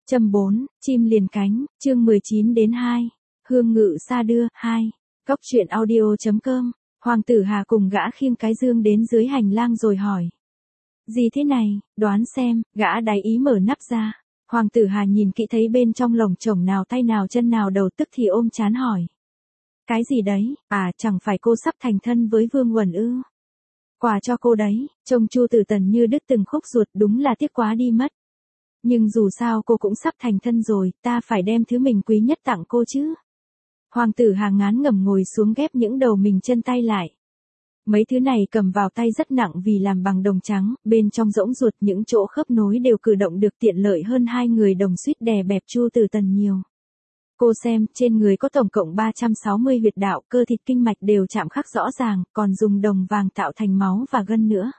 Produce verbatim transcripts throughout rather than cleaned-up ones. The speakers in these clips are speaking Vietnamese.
Châm bốn, chim liền cánh, chương mười chín đến hai. Hương ngự sa đưa, hai. Góc truyện audio.com. Hoàng tử Hà cùng gã khiêng cái dương đến dưới hành lang rồi hỏi. Gì thế này, đoán xem, gã đáy ý mở nắp ra. Hoàng tử Hà nhìn kỹ thấy bên trong lồng chồng nào tay nào chân nào đầu tức thì ôm chán hỏi. Cái gì đấy, à chẳng phải cô sắp thành thân với Vương Uẩn ư? Quà cho cô đấy, trông Chu Tử Tần như đứt từng khúc ruột, đúng là tiếc quá đi mất. Nhưng dù sao cô cũng sắp thành thân rồi, ta phải đem thứ mình quý nhất tặng cô chứ. Hoàng tử Hà ngán ngẩm ngồi xuống ghép những đầu mình chân tay lại. Mấy thứ này cầm vào tay rất nặng vì làm bằng đồng trắng, bên trong rỗng ruột những chỗ khớp nối đều cử động được tiện lợi hơn hai người đồng suýt đè bẹp Chu Tử Tần nhiều. Cô xem, trên người có tổng cộng ba trăm sáu mươi huyệt đạo, cơ thịt kinh mạch đều chạm khắc rõ ràng, còn dùng đồng vàng tạo thành máu và gân nữa.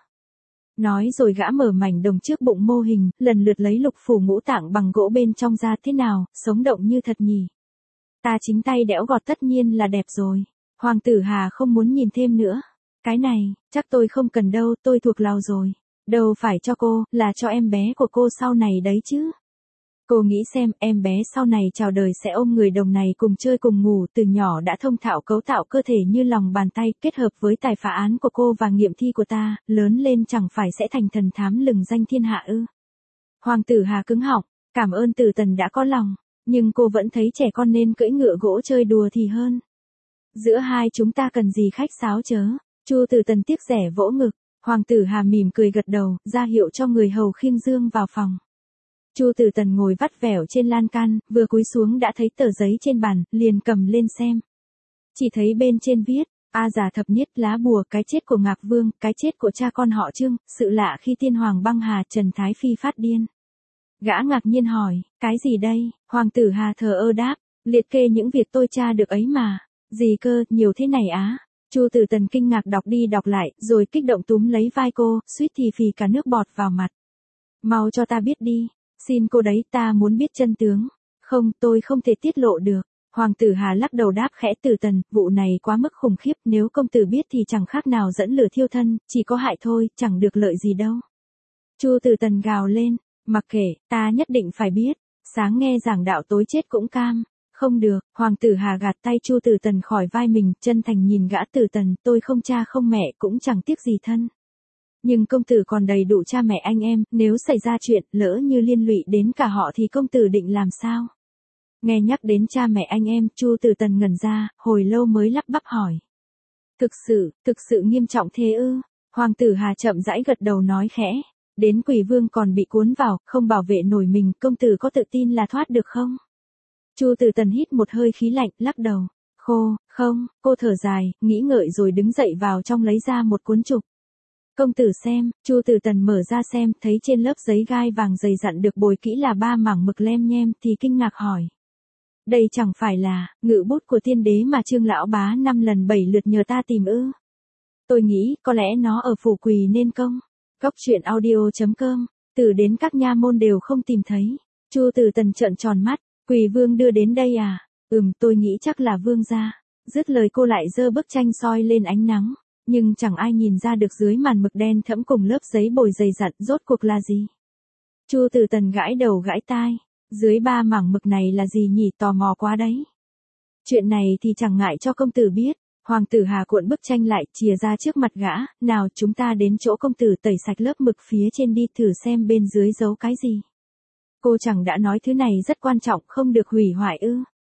Nói rồi gã mở mảnh đồng trước bụng mô hình, lần lượt lấy lục phủ ngũ tạng bằng gỗ bên trong ra, thế nào, sống động như thật nhỉ. Ta chính tay đẽo gọt tất nhiên là đẹp rồi. Hoàng tử Hà không muốn nhìn thêm nữa. Cái này, chắc tôi không cần đâu, tôi thuộc lòng rồi. Đâu phải cho cô, là cho em bé của cô sau này đấy chứ. Cô nghĩ xem, em bé sau này chào đời sẽ ôm người đồng này cùng chơi cùng ngủ, từ nhỏ đã thông thạo cấu tạo cơ thể như lòng bàn tay, kết hợp với tài phá án của cô và nghiệm thi của ta, lớn lên chẳng phải sẽ thành thần thám lừng danh thiên hạ ư. Hoàng tử Hà cứng họng, cảm ơn Tử Tần đã có lòng, nhưng cô vẫn thấy trẻ con nên cưỡi ngựa gỗ chơi đùa thì hơn. Giữa hai chúng ta cần gì khách sáo chớ. Chu Tử Tần tiếc rẻ vỗ ngực, Hoàng tử Hà mỉm cười gật đầu, ra hiệu cho người hầu khiêng dương vào phòng. Chu Tử Tần ngồi vắt vẻo trên lan can, vừa cúi xuống đã thấy tờ giấy trên bàn, liền cầm lên xem. Chỉ thấy bên trên viết, A Già thập niết lá bùa, cái chết của Ngạc Vương, cái chết của cha con họ Trương, sự lạ khi tiên hoàng băng hà, Trần Thái Phi phát điên. Gã ngạc nhiên hỏi, cái gì đây? Hoàng tử Hà thờ ơ đáp, liệt kê những việc tôi tra được ấy mà. Gì cơ, nhiều thế này á? Chu Tử Tần kinh ngạc đọc đi đọc lại, rồi kích động túm lấy vai cô, suýt thì phì cả nước bọt vào mặt. Mau cho ta biết đi. Xin cô đấy, ta muốn biết chân tướng. Không, tôi không thể tiết lộ được. Hoàng tử Hà lắc đầu đáp khẽ, Tử Tần, vụ này quá mức khủng khiếp, nếu công tử biết thì chẳng khác nào dẫn lửa thiêu thân, chỉ có hại thôi, chẳng được lợi gì đâu. Chu Tử Tần gào lên, mặc kệ, ta nhất định phải biết. Sáng nghe giảng đạo tối chết cũng cam. Không được, Hoàng tử Hà gạt tay Chu Tử Tần khỏi vai mình, chân thành nhìn gã. Tử Tần, tôi không cha không mẹ, cũng chẳng tiếc gì thân. Nhưng công tử còn đầy đủ cha mẹ anh em, nếu xảy ra chuyện, lỡ như liên lụy đến cả họ thì công tử định làm sao? Nghe nhắc đến cha mẹ anh em, Chu Tử Tần ngẩn ra, hồi lâu mới lắp bắp hỏi. Thực sự, thực sự nghiêm trọng thế ư? Hoàng tử Hà chậm rãi gật đầu nói khẽ. Đến Quỷ Vương còn bị cuốn vào, không bảo vệ nổi mình, công tử có tự tin là thoát được không? Chu Tử Tần hít một hơi khí lạnh, lắc đầu. Khô, không, cô thở dài, nghĩ ngợi rồi đứng dậy vào trong lấy ra một cuốn trục. Công tử xem, Chu Tử Tần mở ra xem, thấy trên lớp giấy gai vàng dày dặn được bồi kỹ là ba mảng mực lem nhem, thì kinh ngạc hỏi. Đây chẳng phải là ngự bút của tiên đế mà Trương lão bá năm lần bảy lượt nhờ ta tìm ư? Tôi nghĩ, có lẽ nó ở phủ Quỳ nên công. Góc truyện audio.com, từ đến các nha môn đều không tìm thấy. Chu Tử Tần trợn tròn mắt, Quỳ Vương đưa đến đây à? Ừm, tôi nghĩ chắc là Vương gia. Dứt lời cô lại giơ bức tranh soi lên ánh nắng. Nhưng chẳng ai nhìn ra được dưới màn mực đen thẫm cùng lớp giấy bồi dày dặn rốt cuộc là gì. Chu Tử Tần gãi đầu gãi tai, dưới ba mảng mực này là gì nhỉ, tò mò quá đấy. Chuyện này thì chẳng ngại cho công tử biết. Hoàng tử Hà cuộn bức tranh lại, chìa ra trước mặt gã, nào chúng ta đến chỗ công tử tẩy sạch lớp mực phía trên đi, thử xem bên dưới giấu cái gì. Cô chẳng đã nói thứ này rất quan trọng, không được hủy hoại ư?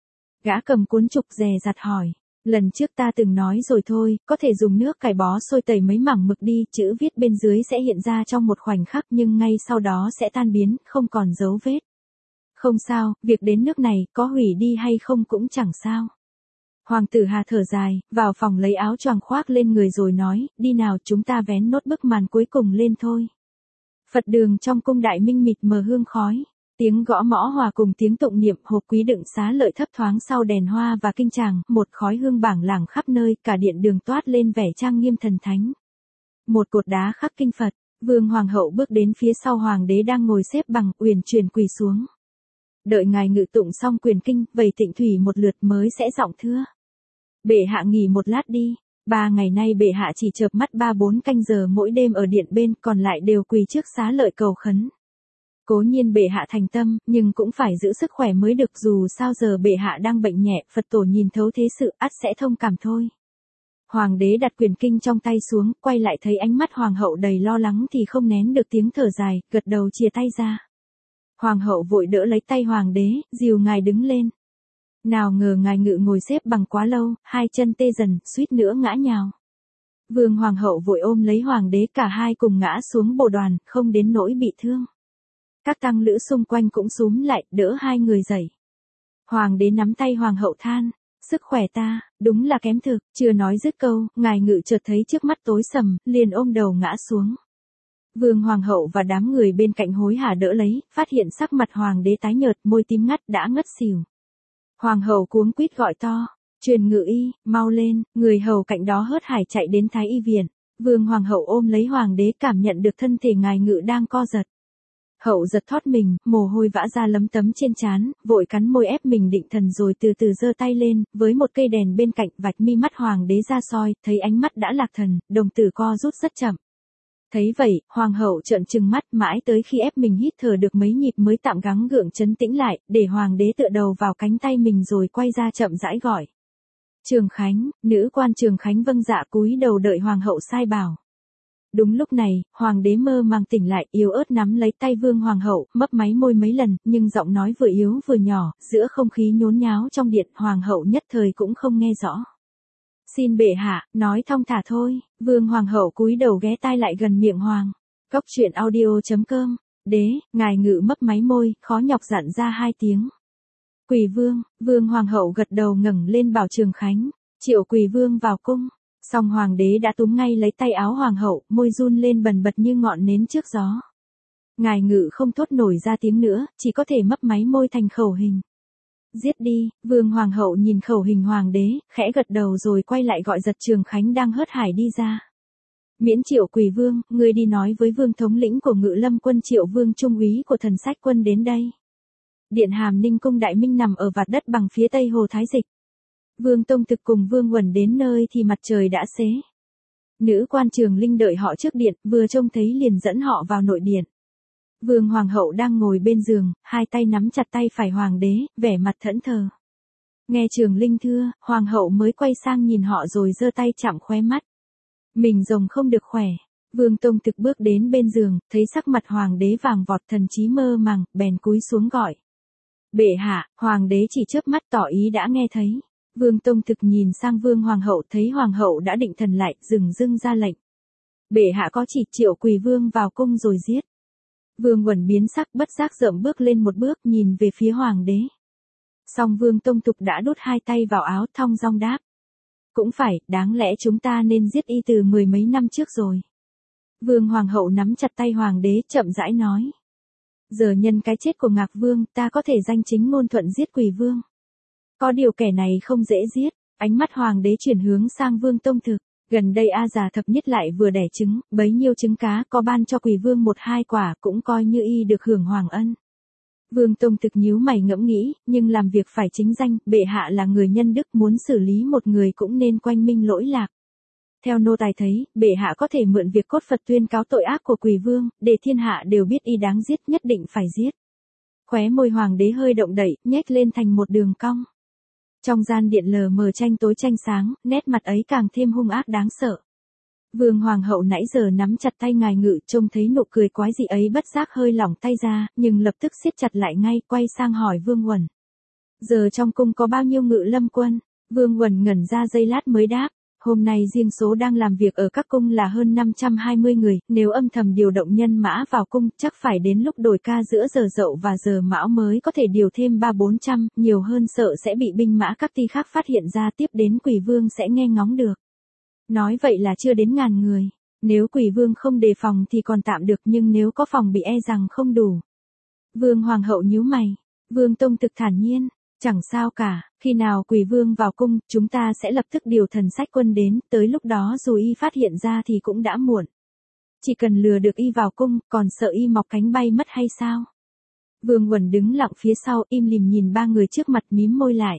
Gã cầm cuốn trục dè dặt hỏi. Lần trước ta từng nói rồi thôi, có thể dùng nước cải bó sôi tẩy mấy mảng mực đi, chữ viết bên dưới sẽ hiện ra trong một khoảnh khắc nhưng ngay sau đó sẽ tan biến, không còn dấu vết. Không sao, việc đến nước này, có hủy đi hay không cũng chẳng sao. Hoàng tử Hà thở dài, vào phòng lấy áo choàng khoác lên người rồi nói, đi nào chúng ta vén nốt bức màn cuối cùng lên thôi. Phật đường trong cung đại minh mịt mờ hương khói. Tiếng gõ mõ hòa cùng tiếng tụng niệm, hộp quý đựng xá lợi thấp thoáng sau đèn hoa và kinh tràng, một khói hương bảng lảng khắp nơi, cả điện đường toát lên vẻ trang nghiêm thần thánh. Một cột đá khắc kinh Phật, Vương Hoàng hậu bước đến phía sau hoàng đế đang ngồi xếp bằng, uyển chuyển quỳ xuống. Đợi ngài ngự tụng xong quyền kinh, vẩy tịnh thủy một lượt mới sẽ giọng thưa. Bệ hạ nghỉ một lát đi. Ba ngày nay bệ hạ chỉ chợp mắt ba bốn canh giờ mỗi đêm ở điện bên, còn lại đều quỳ trước xá lợi cầu khấn. Cố nhiên bệ hạ thành tâm, nhưng cũng phải giữ sức khỏe mới được, dù sao giờ bệ hạ đang bệnh nhẹ, Phật tổ nhìn thấu thế sự, ắt sẽ thông cảm thôi. Hoàng đế đặt quyền kinh trong tay xuống, quay lại thấy ánh mắt hoàng hậu đầy lo lắng thì không nén được tiếng thở dài, gật đầu chia tay ra. Hoàng hậu vội đỡ lấy tay hoàng đế, dìu ngài đứng lên. Nào ngờ ngài ngự ngồi xếp bằng quá lâu, hai chân tê dần, suýt nữa ngã nhào. Vương hoàng hậu vội ôm lấy hoàng đế, cả hai cùng ngã xuống bồ đoàn, không đến nỗi bị thương. Các tăng lữ xung quanh cũng xúm lại, đỡ hai người dậy. Hoàng đế nắm tay hoàng hậu than, sức khỏe ta, đúng là kém thực, chưa nói dứt câu, ngài ngự chợt thấy trước mắt tối sầm, liền ôm đầu ngã xuống. Vương hoàng hậu và đám người bên cạnh hối hả đỡ lấy, phát hiện sắc mặt hoàng đế tái nhợt, môi tím ngắt đã ngất xỉu. Hoàng hậu cuống quýt gọi to, truyền ngự y, mau lên, người hầu cạnh đó hớt hải chạy đến thái y viện. Vương hoàng hậu ôm lấy hoàng đế, cảm nhận được thân thể ngài ngự đang co giật. Hậu giật thoát mình, mồ hôi vã ra lấm tấm trên trán, vội cắn môi ép mình định thần rồi từ từ giơ tay lên, với một cây đèn bên cạnh vạch mi mắt hoàng đế ra soi, thấy ánh mắt đã lạc thần, đồng tử co rút rất chậm. Thấy vậy, hoàng hậu trợn trừng mắt, mãi tới khi ép mình hít thở được mấy nhịp mới tạm gắng gượng trấn tĩnh lại, để hoàng đế tựa đầu vào cánh tay mình rồi quay ra chậm rãi gọi. Trường Khánh, nữ quan Trường Khánh vâng dạ cúi đầu đợi hoàng hậu sai bảo. Đúng lúc này, hoàng đế mơ màng tỉnh lại, yếu ớt nắm lấy tay vương hoàng hậu, mấp máy môi mấy lần, nhưng giọng nói vừa yếu vừa nhỏ, giữa không khí nhốn nháo trong điện, hoàng hậu nhất thời cũng không nghe rõ. Xin bệ hạ, nói thong thả thôi. Vương hoàng hậu cúi đầu ghé tai lại gần miệng hoàng. Cốc truyện audio chấm com. Đế, ngài ngự mấp máy môi, khó nhọc dặn ra hai tiếng. Quỳ vương, vương hoàng hậu gật đầu ngẩng lên bảo Trường Khánh, triệu quỳ vương vào cung. Song hoàng đế đã túm ngay lấy tay áo hoàng hậu, môi run lên bần bật như ngọn nến trước gió. Ngài ngự không thốt nổi ra tiếng nữa, chỉ có thể mấp máy môi thành khẩu hình. Giết đi, vương hoàng hậu nhìn khẩu hình hoàng đế, khẽ gật đầu rồi quay lại gọi giật Trường Khánh đang hớt hải đi ra. Miễn triệu quỳ vương, ngươi đi nói với vương thống lĩnh của ngự lâm quân Triệu vương trung úy của thần sách quân đến đây. Điện Hàm Ninh cung đại minh nằm ở vạt đất bằng phía tây hồ Thái Dịch. Vương Tông Thực cùng Vương Uẩn đến nơi thì mặt trời đã xế. Nữ quan Trường Linh đợi họ trước điện, vừa trông thấy liền dẫn họ vào nội điện. Vương hoàng hậu đang ngồi bên giường, hai tay nắm chặt tay phải hoàng đế, vẻ mặt thẫn thờ. Nghe Trường Linh thưa, hoàng hậu mới quay sang nhìn họ rồi giơ tay chạm khóe mắt. Mình rồng không được khỏe. Vương Tông Thực bước đến bên giường, thấy sắc mặt hoàng đế vàng vọt, thần trí mơ màng, bèn cúi xuống gọi. Bệ hạ, hoàng đế chỉ chớp mắt tỏ ý đã nghe thấy. Vương Tông Thực nhìn sang Vương hoàng hậu, thấy hoàng hậu đã định thần lại, dừng dưng ra lệnh. Bệ hạ có chỉ triệu quỳ vương vào cung rồi giết. Vương Uẩn biến sắc, bất giác dậm bước lên một bước, nhìn về phía hoàng đế. Song Vương Tông Thực đã đút hai tay vào áo, thong dong đáp. Cũng phải, đáng lẽ chúng ta nên giết y từ mười mấy năm trước rồi. Vương hoàng hậu nắm chặt tay hoàng đế, chậm rãi nói. Giờ nhân cái chết của Ngạc Vương, ta có thể danh chính ngôn thuận giết quỳ vương. Có điều kẻ này không dễ giết. Ánh mắt hoàng đế chuyển hướng sang Vương Tông Thực. Gần đây A già thập nhất lại vừa đẻ trứng, bấy nhiêu trứng cá, có ban cho quỳ vương một hai quả, cũng coi như y được hưởng hoàng ân. Vương Tông Thực nhíu mày ngẫm nghĩ, nhưng làm việc phải chính danh, bệ hạ là người nhân đức, muốn xử lý một người cũng nên quanh minh lỗi lạc. Theo nô tài thấy, bệ hạ có thể mượn việc cốt Phật tuyên cáo tội ác của quỳ vương, để thiên hạ đều biết y đáng giết, nhất định phải giết. Khóe môi hoàng đế hơi động đậy, nhếch lên thành một đường cong. Trong gian điện lờ mờ tranh tối tranh sáng, nét mặt ấy càng thêm hung ác đáng sợ. Vương hoàng hậu nãy giờ nắm chặt tay ngài ngự, trông thấy nụ cười quái dị ấy bất giác hơi lỏng tay ra, nhưng lập tức siết chặt lại ngay, quay sang hỏi Vương Uẩn. Giờ trong cung có bao nhiêu ngự lâm quân? Vương Uẩn ngẩn ra giây lát mới đáp. Hôm nay riêng số đang làm việc ở các cung là hơn năm trăm hai mươi người, nếu âm thầm điều động nhân mã vào cung, chắc phải đến lúc đổi ca giữa giờ dậu và giờ mão mới có thể điều thêm ba bốn trăm, nhiều hơn sợ sẽ bị binh mã các ty khác phát hiện ra, tiếp đến quỷ vương sẽ nghe ngóng được. Nói vậy là chưa đến ngàn người, nếu quỷ vương không đề phòng thì còn tạm được, nhưng nếu có phòng bị e rằng không đủ. Vương hoàng hậu nhíu mày, Vương Tông Thực thản nhiên. Chẳng sao cả, khi nào quỳ vương vào cung, chúng ta sẽ lập tức điều thần sách quân đến, tới lúc đó dù y phát hiện ra thì cũng đã muộn. Chỉ cần lừa được y vào cung, còn sợ y mọc cánh bay mất hay sao? Vương Uẩn đứng lặng phía sau, im lìm nhìn ba người trước mặt, mím môi lại.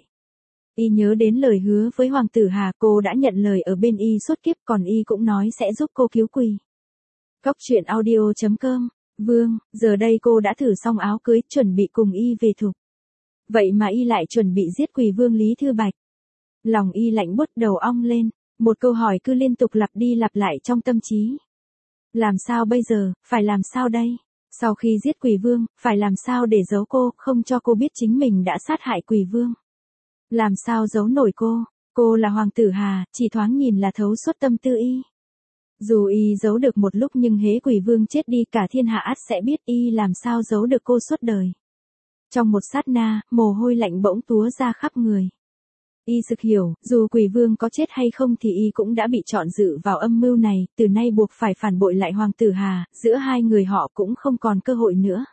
Y nhớ đến lời hứa với Hoàng tử Hà, cô đã nhận lời ở bên y suốt kiếp, còn y cũng nói sẽ giúp cô cứu quỳ. Cốc truyện audio chấm com Vương, giờ đây cô đã thử xong áo cưới, chuẩn bị cùng y về thục. Vậy mà y lại chuẩn bị giết Quỷ Vương Lý Thư Bạch. Lòng y lạnh buốt, đầu ong lên, một câu hỏi cứ liên tục lặp đi lặp lại trong tâm trí. Làm sao bây giờ, phải làm sao đây? Sau khi giết Quỷ Vương, phải làm sao để giấu cô, không cho cô biết chính mình đã sát hại Quỷ Vương? Làm sao giấu nổi cô? Cô là Hoàng Tử Hà, chỉ thoáng nhìn là thấu suốt tâm tư y. Dù y giấu được một lúc nhưng hễ Quỷ Vương chết đi cả thiên hạ ắt sẽ biết y làm sao giấu được cô suốt đời. Trong một sát na, mồ hôi lạnh bỗng túa ra khắp người. Y sực hiểu, dù Quỷ Vương có chết hay không thì y cũng đã bị chọn dự vào âm mưu này, từ nay buộc phải phản bội lại Hoàng Tử Hà, giữa hai người họ cũng không còn cơ hội nữa.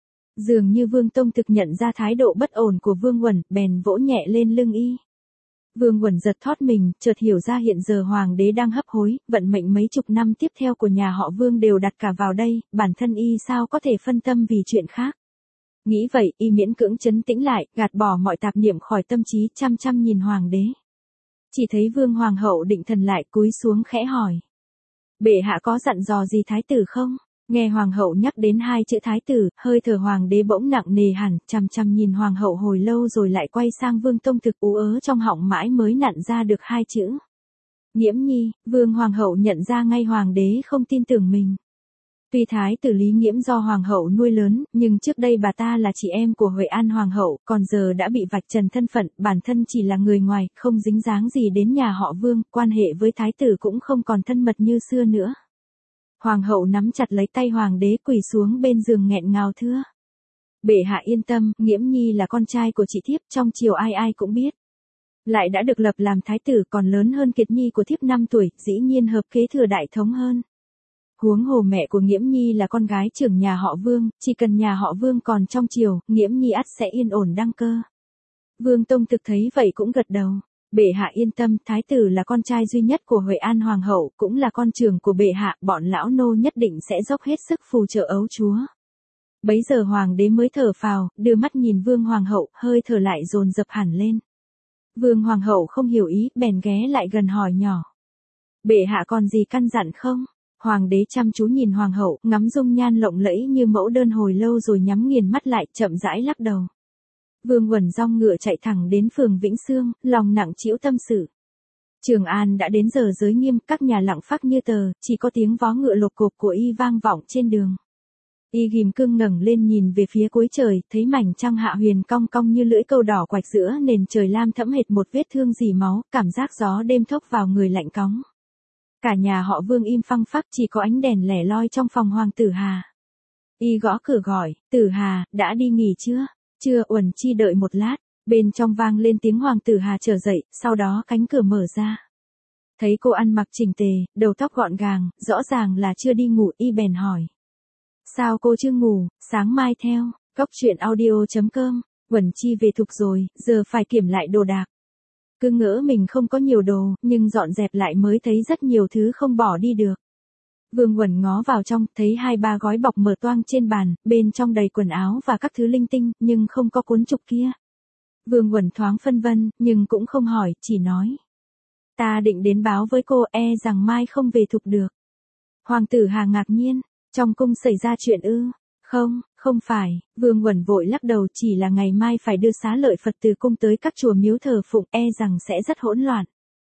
Dường như Vương Tông thực nhận ra thái độ bất ổn của Vương Uẩn, bèn vỗ nhẹ lên lưng y. Vương Uẩn giật thót mình, chợt hiểu ra hiện giờ Hoàng đế đang hấp hối, vận mệnh mấy chục năm tiếp theo của nhà họ Vương đều đặt cả vào đây, bản thân y sao có thể phân tâm vì chuyện khác. Nghĩ vậy, y miễn cưỡng trấn tĩnh lại, gạt bỏ mọi tạp niệm khỏi tâm trí, chăm chăm nhìn Hoàng đế. Chỉ thấy Vương Hoàng hậu định thần lại, cúi xuống khẽ hỏi. Bệ hạ có dặn dò gì thái tử không? Nghe Hoàng hậu nhắc đến hai chữ thái tử, hơi thở Hoàng đế bỗng nặng nề hẳn, chăm chăm nhìn Hoàng hậu hồi lâu rồi lại quay sang Vương Tông Thực, ú ớ trong họng mãi mới nặn ra được hai chữ. Nghiễm nhi. Vương Hoàng hậu nhận ra ngay Hoàng đế không tin tưởng mình. Tuy thái tử Lý Nghiễm do Hoàng hậu nuôi lớn, nhưng trước đây bà ta là chị em của Huệ An Hoàng hậu, còn giờ đã bị vạch trần thân phận, bản thân chỉ là người ngoài, không dính dáng gì đến nhà họ Vương, quan hệ với thái tử cũng không còn thân mật như xưa nữa. Hoàng hậu nắm chặt lấy tay Hoàng đế, quỳ xuống bên giường nghẹn ngào thưa. Bệ hạ yên tâm, Nghiễm nhi là con trai của chị thiếp, trong triều ai ai cũng biết. Lại đã được lập làm thái tử, còn lớn hơn Kiệt nhi của thiếp năm tuổi, dĩ nhiên hợp kế thừa đại thống hơn. Huống hồ mẹ của Nghiễm nhi là con gái trưởng nhà họ Vương, chỉ cần nhà họ Vương còn trong triều, Nghiễm nhi ắt sẽ yên ổn đăng cơ. Vương Tông Thực thấy vậy cũng gật đầu. Bệ hạ yên tâm, thái tử là con trai duy nhất của Huệ An Hoàng hậu, cũng là con trưởng của bệ hạ, bọn lão nô nhất định sẽ dốc hết sức phù trợ ấu chúa. Bấy giờ Hoàng đế mới thở phào, đưa mắt nhìn Vương Hoàng hậu, hơi thở lại dồn dập hẳn lên. Vương Hoàng hậu không hiểu ý, bèn ghé lại gần hỏi nhỏ. Bệ hạ còn gì căn dặn không? Hoàng đế chăm chú nhìn Hoàng hậu, ngắm dung nhan lộng lẫy như mẫu đơn hồi lâu rồi nhắm nghiền mắt lại, chậm rãi lắc đầu. Vương Uẩn rong ngựa chạy thẳng đến phường Vĩnh Sương, lòng nặng trĩu tâm sự. Trường An đã đến giờ giới nghiêm, các nhà lặng phác như tờ, chỉ có tiếng vó ngựa lộp cộp của y vang vọng trên đường. Y ghim cương ngẩng lên nhìn về phía cuối trời, thấy mảnh trăng hạ huyền cong cong như lưỡi câu đỏ quạch giữa nền trời lam thẫm hệt một vết thương dì máu, cảm giác gió đêm thốc vào người lạnh cóng. Cả nhà họ Vương im phăng phắc, chỉ có ánh đèn lẻ loi trong phòng Hoàng Tử Hà. Y gõ cửa gọi, Tử Hà, đã đi nghỉ chưa? Chưa. Uẩn Chi đợi một lát, bên trong vang lên tiếng Hoàng Tử Hà trở dậy, sau đó cánh cửa mở ra. Thấy cô ăn mặc chỉnh tề, đầu tóc gọn gàng, rõ ràng là chưa đi ngủ, y bèn hỏi. Sao cô chưa ngủ, sáng mai theo, cóc truyện audio chấm com, Uẩn Chi về thục rồi, giờ phải kiểm lại đồ đạc. Cứ ngỡ mình không có nhiều đồ, nhưng dọn dẹp lại mới thấy rất nhiều thứ không bỏ đi được. Vương Uẩn ngó vào trong, thấy hai ba gói bọc mở toang trên bàn, bên trong đầy quần áo và các thứ linh tinh, nhưng không có cuốn trục kia. Vương Uẩn thoáng phân vân, nhưng cũng không hỏi, chỉ nói. Ta định đến báo với cô, e rằng mai không về thục được. Hoàng Tử Hà ngạc nhiên, trong cung xảy ra chuyện ư? Không, không phải, Vương Uẩn vội lắc đầu, chỉ là ngày mai phải đưa xá lợi Phật từ cung tới các chùa miếu thờ phụng, e rằng sẽ rất hỗn loạn.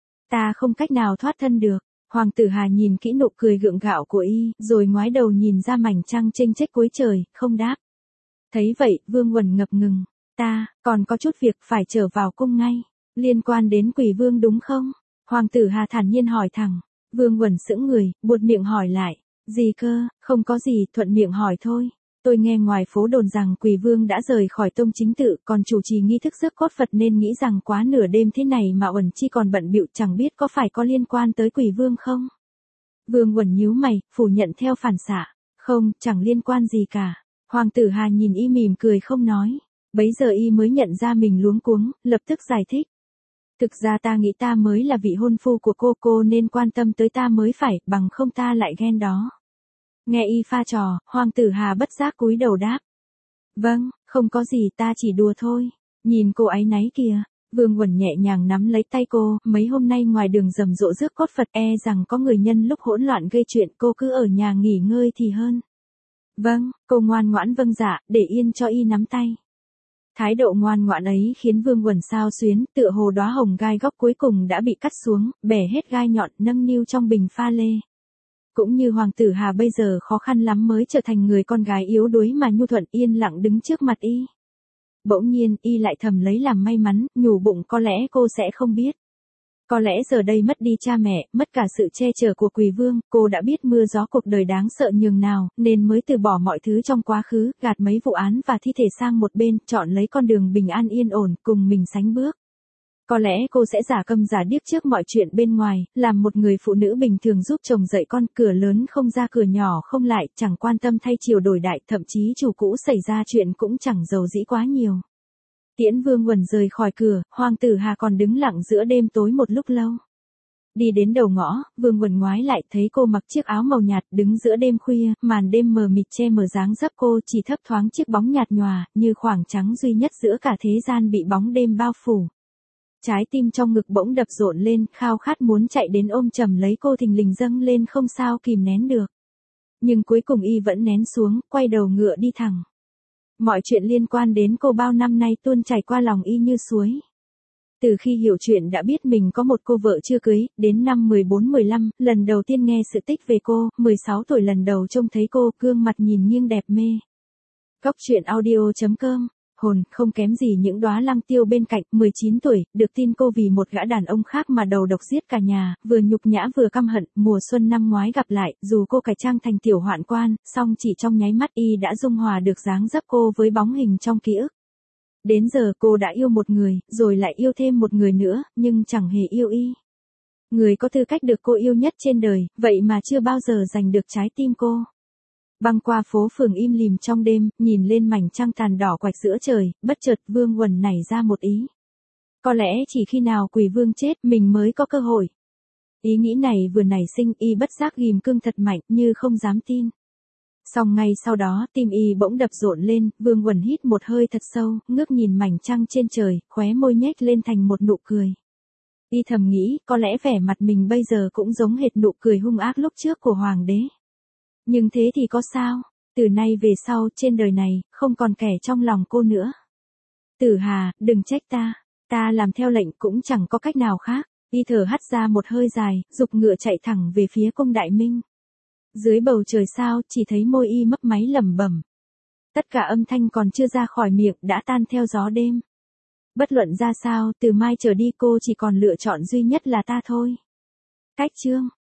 Ta không cách nào thoát thân được. Hoàng Tử Hà nhìn kỹ nụ cười gượng gạo của y, rồi ngoái đầu nhìn ra mảnh trăng chênh chếch cuối trời, không đáp. Thấy vậy, Vương Uẩn ngập ngừng. Ta, còn có chút việc phải trở vào cung ngay. Liên quan đến Quỷ Vương đúng không? Hoàng Tử Hà thản nhiên hỏi thẳng. Vương Uẩn sững người, buột miệng hỏi lại. Gì cơ, không có gì, thuận miệng hỏi thôi. Tôi nghe ngoài phố đồn rằng Quỷ Vương đã rời khỏi tông chính tự, còn chủ trì nghi thức rước cốt Phật nên nghĩ rằng quá nửa đêm thế này mà Uẩn Chi còn bận bịu, chẳng biết có phải có liên quan tới Quỷ Vương không? Vương Uẩn nhíu mày, phủ nhận theo phản xạ. Không, chẳng liên quan gì cả. Hoàng Tử Hà nhìn y mỉm cười không nói. Bấy giờ y mới nhận ra mình luống cuống, lập tức giải thích. Thực ra ta nghĩ ta mới là vị hôn phu của cô, cô nên quan tâm tới ta mới phải, bằng không ta lại ghen đó. Nghe y pha trò, Hoàng Tử Hà bất giác cúi đầu đáp. Vâng, không có gì, ta chỉ đùa thôi. Nhìn cô áy náy kìa. Vương Uẩn nhẹ nhàng nắm lấy tay cô, mấy hôm nay ngoài đường rầm rộ rước cốt Phật, e rằng có người nhân lúc hỗn loạn gây chuyện, cô cứ ở nhà nghỉ ngơi thì hơn. Vâng, cô ngoan ngoãn vâng dạ, để yên cho y nắm tay. Thái độ ngoan ngoãn ấy khiến Vương Quẩn xao xuyến, tựa hồ đóa hồng gai góc cuối cùng đã bị cắt xuống, bẻ hết gai nhọn nâng niu trong bình pha lê. Cũng như Hoàng tử Hà bây giờ khó khăn lắm mới trở thành người con gái yếu đuối mà nhu thuận yên lặng đứng trước mặt y. Bỗng nhiên y lại thầm lấy làm may mắn, nhủ bụng có lẽ cô sẽ không biết. Có lẽ giờ đây mất đi cha mẹ, mất cả sự che chở của Quỳ Vương, cô đã biết mưa gió cuộc đời đáng sợ nhường nào, nên mới từ bỏ mọi thứ trong quá khứ, gạt mấy vụ án và thi thể sang một bên, chọn lấy con đường bình an yên ổn, cùng mình sánh bước. Có lẽ cô sẽ giả câm giả điếc trước mọi chuyện bên ngoài, làm một người phụ nữ bình thường giúp chồng dạy con, cửa lớn không ra cửa nhỏ không lại, chẳng quan tâm thay chiều đổi đại, thậm chí chủ cũ xảy ra chuyện cũng chẳng giàu dĩ quá nhiều. Tiễn Vương Quẩn rời khỏi cửa, Hoàng tử Hà còn đứng lặng giữa đêm tối một lúc lâu. Đi đến đầu ngõ, Vương Quẩn ngoái lại thấy cô mặc chiếc áo màu nhạt đứng giữa đêm khuya, màn đêm mờ mịt che mờ dáng dấp cô, chỉ thấp thoáng chiếc bóng nhạt nhòa, như khoảng trắng duy nhất giữa cả thế gian bị bóng đêm bao phủ. Trái tim trong ngực bỗng đập rộn lên, khao khát muốn chạy đến ôm chầm lấy cô thình lình dâng lên không sao kìm nén được. Nhưng cuối cùng y vẫn nén xuống, quay đầu ngựa đi thẳng. Mọi chuyện liên quan đến cô bao năm nay tuôn chảy qua lòng y như suối. Từ khi hiểu chuyện đã biết mình có một cô vợ chưa cưới, đến năm mười bốn mười lăm, lần đầu tiên nghe sự tích về cô, mười sáu tuổi lần đầu trông thấy cô, gương mặt nhìn nghiêng đẹp mê. Góc truyện audio chấm com, hồn, không kém gì những đóa lăng tiêu bên cạnh, mười chín tuổi, được tin cô vì một gã đàn ông khác mà đầu độc giết cả nhà, vừa nhục nhã vừa căm hận, mùa xuân năm ngoái gặp lại, dù cô cải trang thành tiểu hoạn quan, song chỉ trong nháy mắt y đã dung hòa được dáng dấp cô với bóng hình trong ký ức. Đến giờ cô đã yêu một người, rồi lại yêu thêm một người nữa, nhưng chẳng hề yêu y. Người có tư cách được cô yêu nhất trên đời, vậy mà chưa bao giờ giành được trái tim cô. Băng qua phố phường im lìm trong đêm, nhìn lên mảnh trăng tàn đỏ quạch giữa trời, bất chợt Vương Quẩn nảy ra một ý. Có lẽ chỉ khi nào Quỳ Vương chết mình mới có cơ hội. Ý nghĩ này vừa nảy sinh y bất giác ghim cương thật mạnh như không dám tin. Song ngay sau đó tim y bỗng đập rộn lên, Vương Quẩn hít một hơi thật sâu, ngước nhìn mảnh trăng trên trời, khóe môi nhếch lên thành một nụ cười. Y thầm nghĩ có lẽ vẻ mặt mình bây giờ cũng giống hệt nụ cười hung ác lúc trước của Hoàng đế. Nhưng thế thì có sao, từ nay về sau trên đời này, không còn kẻ trong lòng cô nữa. Tử Hà, đừng trách ta, ta làm theo lệnh cũng chẳng có cách nào khác. Y thở hắt ra một hơi dài, giục ngựa chạy thẳng về phía cung Đại Minh. Dưới bầu trời sao, chỉ thấy môi y mấp máy lẩm bẩm. Tất cả âm thanh còn chưa ra khỏi miệng đã tan theo gió đêm. Bất luận ra sao, từ mai trở đi cô chỉ còn lựa chọn duy nhất là ta thôi. Cách chương